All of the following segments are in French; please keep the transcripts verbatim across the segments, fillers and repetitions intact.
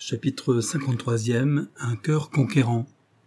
Chapitre cinquante-troisième. Un cœur conquérant.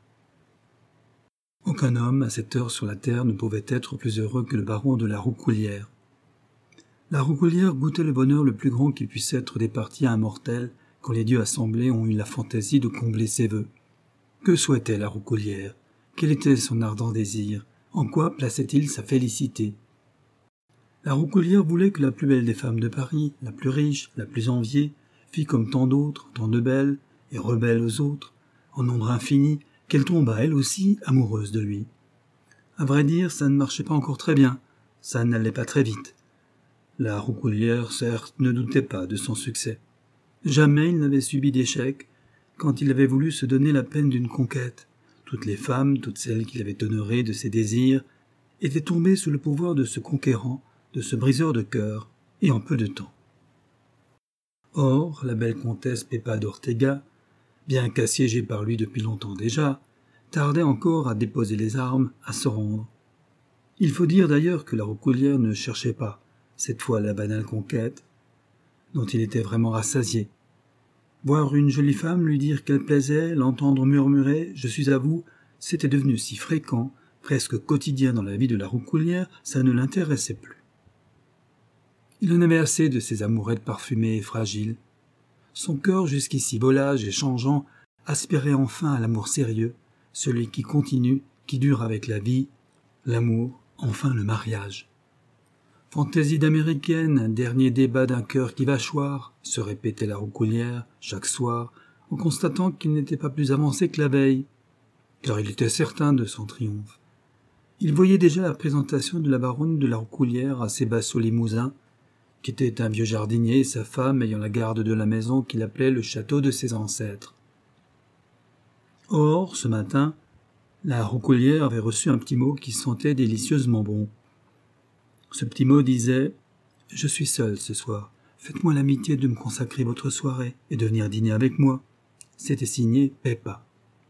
Aucun homme, à cette heure sur la terre, ne pouvait être plus heureux que le baron de la Roucoulière. La Roucoulière goûtait le bonheur le plus grand qui puisse être départi à un mortel quand les dieux assemblés ont eu la fantaisie de combler ses vœux. Que souhaitait la Roucoulière? Quel était son ardent désir? En quoi plaçait-il sa félicité? La Roucoulière voulait que la plus belle des femmes de Paris, la plus riche, la plus enviée, fît comme tant d'autres, tant de belles, et rebelles aux autres, en nombre infini, qu'elle tombât elle aussi amoureuse de lui. À vrai dire, ça ne marchait pas encore très bien, ça n'allait pas très vite. La Roucoulière, certes, ne doutait pas de son succès. Jamais il n'avait subi d'échec quand il avait voulu se donner la peine d'une conquête. Toutes les femmes, toutes celles qu'il avait honorées de ses désirs, étaient tombées sous le pouvoir de ce conquérant, de ce briseur de cœur, et en peu de temps. Or, la belle comtesse Pepa d'Ortega, bien qu'assiégée par lui depuis longtemps déjà, tardait encore à déposer les armes, à se rendre. Il faut dire d'ailleurs que la Roucoulière ne cherchait pas, cette fois la banale conquête, dont il était vraiment rassasié. Voir une jolie femme lui dire qu'elle plaisait, l'entendre murmurer « je suis à vous », c'était devenu si fréquent, presque quotidien dans la vie de la Roucoulière, ça ne l'intéressait plus. Il en avait assez de ces amourettes parfumées et fragiles. Son cœur, jusqu'ici volage et changeant, aspirait enfin à l'amour sérieux, celui qui continue, qui dure avec la vie, l'amour, enfin le mariage. Fantaisie d'américaine, dernier débat d'un cœur qui va choir, se répétait la Roucoulière chaque soir, en constatant qu'il n'était pas plus avancé que la veille, car il était certain de son triomphe. Il voyait déjà la présentation de la baronne de la Roucoulière à Sébassou Limousin, qui était un vieux jardinier et sa femme ayant la garde de la maison qu'il appelait le château de ses ancêtres. Or, ce matin, la Roucoulière avait reçu un petit mot qui sentait délicieusement bon. Ce petit mot disait « Je suis seul ce soir. Faites-moi l'amitié de me consacrer votre soirée et de venir dîner avec moi. » C'était signé Pepa.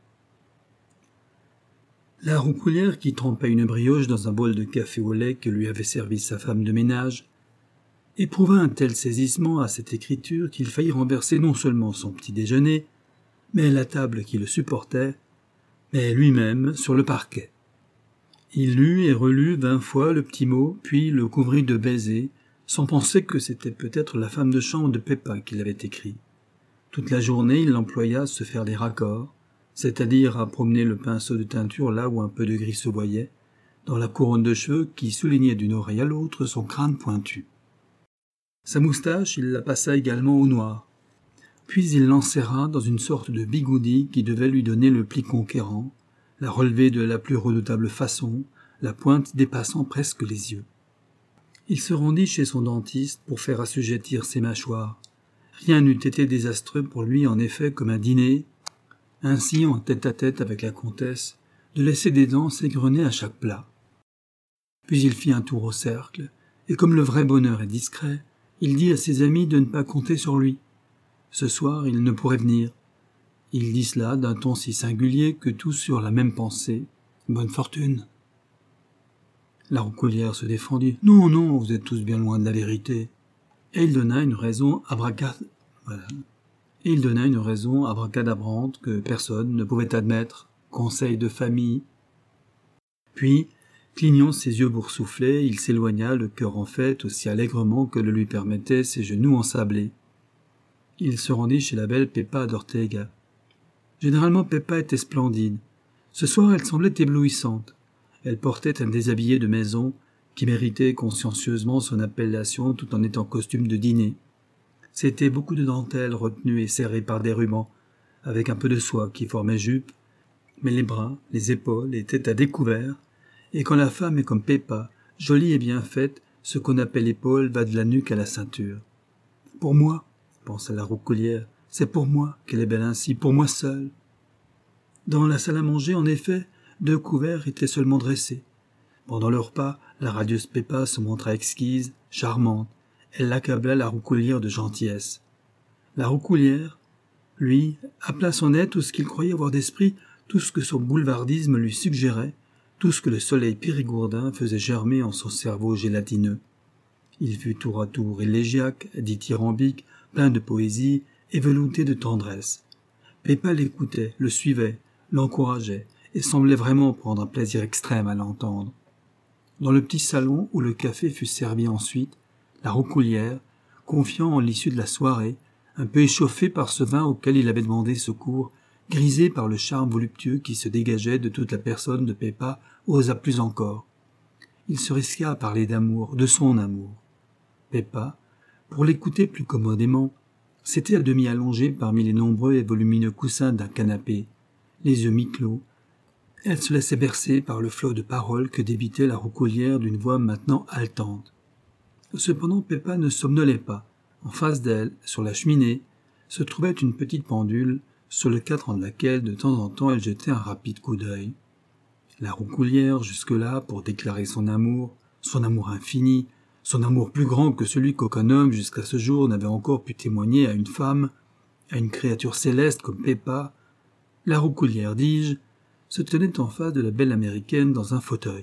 La Roucoulière, qui trempait une brioche dans un bol de café au lait que lui avait servi sa femme de ménage, éprouva un tel saisissement à cette écriture qu'il faillit renverser non seulement son petit déjeuner, mais la table qui le supportait, mais lui-même sur le parquet. Il lut et relut vingt fois le petit mot, puis le couvrit de baisers, sans penser que c'était peut-être la femme de chambre de Pepa qui l'avait écrit. Toute la journée, il l'employa à se faire des raccords, c'est-à-dire à promener le pinceau de teinture là où un peu de gris se voyait, dans la couronne de cheveux qui soulignait d'une oreille à l'autre son crâne pointu. Sa moustache, il la passa également au noir. Puis il l'enserra dans une sorte de bigoudi qui devait lui donner le pli conquérant, la relever de la plus redoutable façon, la pointe dépassant presque les yeux. Il se rendit chez son dentiste pour faire assujettir ses mâchoires. Rien n'eût été désastreux pour lui en effet comme un dîner, ainsi en tête-à-tête avec la comtesse, de laisser des dents s'égrener à chaque plat. Puis il fit un tour au cercle, et comme le vrai bonheur est discret, il dit à ses amis de ne pas compter sur lui. Ce soir, il ne pourrait venir. Il dit cela d'un ton si singulier que tous eurent la même pensée. Bonne fortune. La Roucoulière se défendit. Non, non, vous êtes tous bien loin de la vérité. Et il donna une raison abracad... voilà. Et il donna une raison abracadabrante que personne ne pouvait admettre. Conseil de famille. Puis, clignant ses yeux boursouflés, il s'éloigna, le cœur en fête, aussi allègrement que le lui permettaient ses genoux ensablés. Il se rendit chez la belle Pepa d'Ortega. Généralement, Pepa était splendide. Ce soir, elle semblait éblouissante. Elle portait un déshabillé de maison qui méritait consciencieusement son appellation tout en étant costume de dîner. C'était beaucoup de dentelle retenue et serrée par des rubans, avec un peu de soie qui formait jupe, mais les bras, les épaules étaient à découvert, et quand la femme est comme Pepa, jolie et bien faite, ce qu'on appelle l'épaule va de la nuque à la ceinture. Pour moi, pensa la Roucoulière, c'est pour moi qu'elle est belle ainsi, pour moi seule. Dans la salle à manger, en effet, deux couverts étaient seulement dressés. Pendant le repas, la radieuse Pepa se montra exquise, charmante. Elle accabla la Roucoulière de gentillesse. La Roucoulière, lui, appela son aide tout ce qu'il croyait avoir d'esprit, tout ce que son boulevardisme lui suggérait, tout ce que le soleil périgourdin faisait germer en son cerveau gélatineux. Il fut tour à tour élégiaque, dithyrambique, plein de poésie, et velouté de tendresse. Peppa l'écoutait, le suivait, l'encourageait, et semblait vraiment prendre un plaisir extrême à l'entendre. Dans le petit salon où le café fut servi ensuite, la roucoulière, confiant en l'issue de la soirée, un peu échauffé par ce vin auquel il avait demandé secours, grisé par le charme voluptueux qui se dégageait de toute la personne de Peppa, osa plus encore. Il se risqua à parler d'amour, de son amour. Peppa, pour l'écouter plus commodément, s'était à demi allongée parmi les nombreux et volumineux coussins d'un canapé, les yeux mi-clos. Elle se laissait bercer par le flot de paroles que débitait la roucoulière d'une voix maintenant haletante. Cependant, Peppa ne somnolait pas. En face d'elle, sur la cheminée, se trouvait une petite pendule, sur le cadre de laquelle, de temps en temps, elle jetait un rapide coup d'œil. La roucoulière, jusque-là, pour déclarer son amour, son amour infini, son amour plus grand que celui qu'aucun homme jusqu'à ce jour n'avait encore pu témoigner à une femme, à une créature céleste comme Peppa, la roucoulière, dis-je, se tenait en face de la belle américaine dans un fauteuil.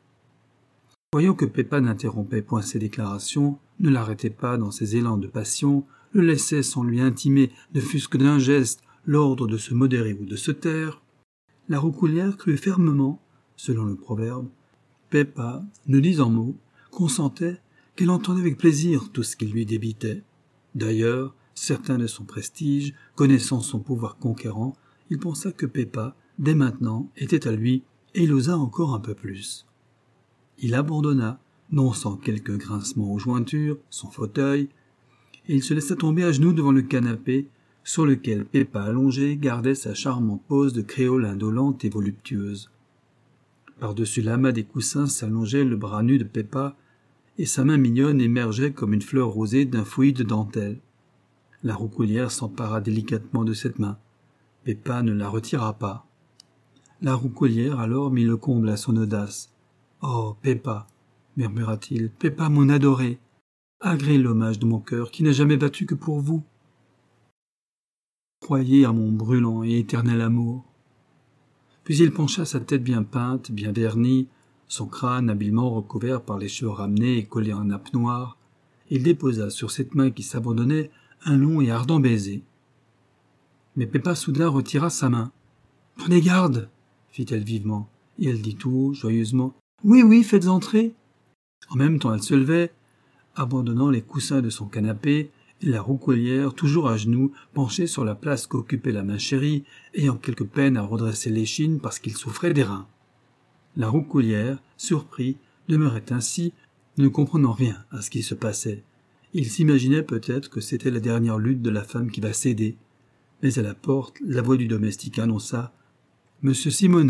Voyant que Peppa n'interrompait point ses déclarations, ne l'arrêtait pas dans ses élans de passion, le laissait sans lui intimer, ne fût-ce que d'un geste, l'ordre de se modérer ou de se taire, la roucoulière crut fermement, selon le proverbe, Peppa, ne disant mot, consentait qu'elle entendait avec plaisir tout ce qu'il lui débitait. D'ailleurs, certain de son prestige, connaissant son pouvoir conquérant, il pensa que Peppa, dès maintenant, était à lui, et il osa encore un peu plus. Il abandonna, non sans quelques grincements aux jointures, son fauteuil, et il se laissa tomber à genoux devant le canapé, sur lequel Peppa allongée gardait sa charmante pose de créole indolente et voluptueuse. Par-dessus l'amas des coussins s'allongeait le bras nu de Peppa, et sa main mignonne émergeait comme une fleur rosée d'un fouillis de dentelle. La roucoulière s'empara délicatement de cette main. Peppa ne la retira pas. La roucoulière alors mit le comble à son audace. « Oh, Peppa !» murmura-t-il, « Peppa, mon adorée, agrée l'hommage de mon cœur qui n'a jamais battu que pour vous. Croyez à mon brûlant et éternel amour. » Puis il pencha sa tête bien peinte, bien vernie, son crâne habilement recouvert par les cheveux ramenés et collés en nappe noire, et il déposa sur cette main qui s'abandonnait un long et ardent baiser. Mais Peppa soudain retira sa main. « Prenez garde !» fit-elle vivement, et elle dit tout haut, joyeusement. « Oui, oui, faites entrer !» En même temps, elle se levait, abandonnant les coussins de son canapé, et la roucoulière, toujours à genoux, penchée sur la place qu'occupait la main chérie, ayant quelque peine à redresser l'échine parce qu'il souffrait des reins. La roucoulière, surpris, demeurait ainsi, ne comprenant rien à ce qui se passait. Il s'imaginait peut-être que c'était la dernière lutte de la femme qui va céder. Mais à la porte, la voix du domestique annonça « Monsieur Simonet ».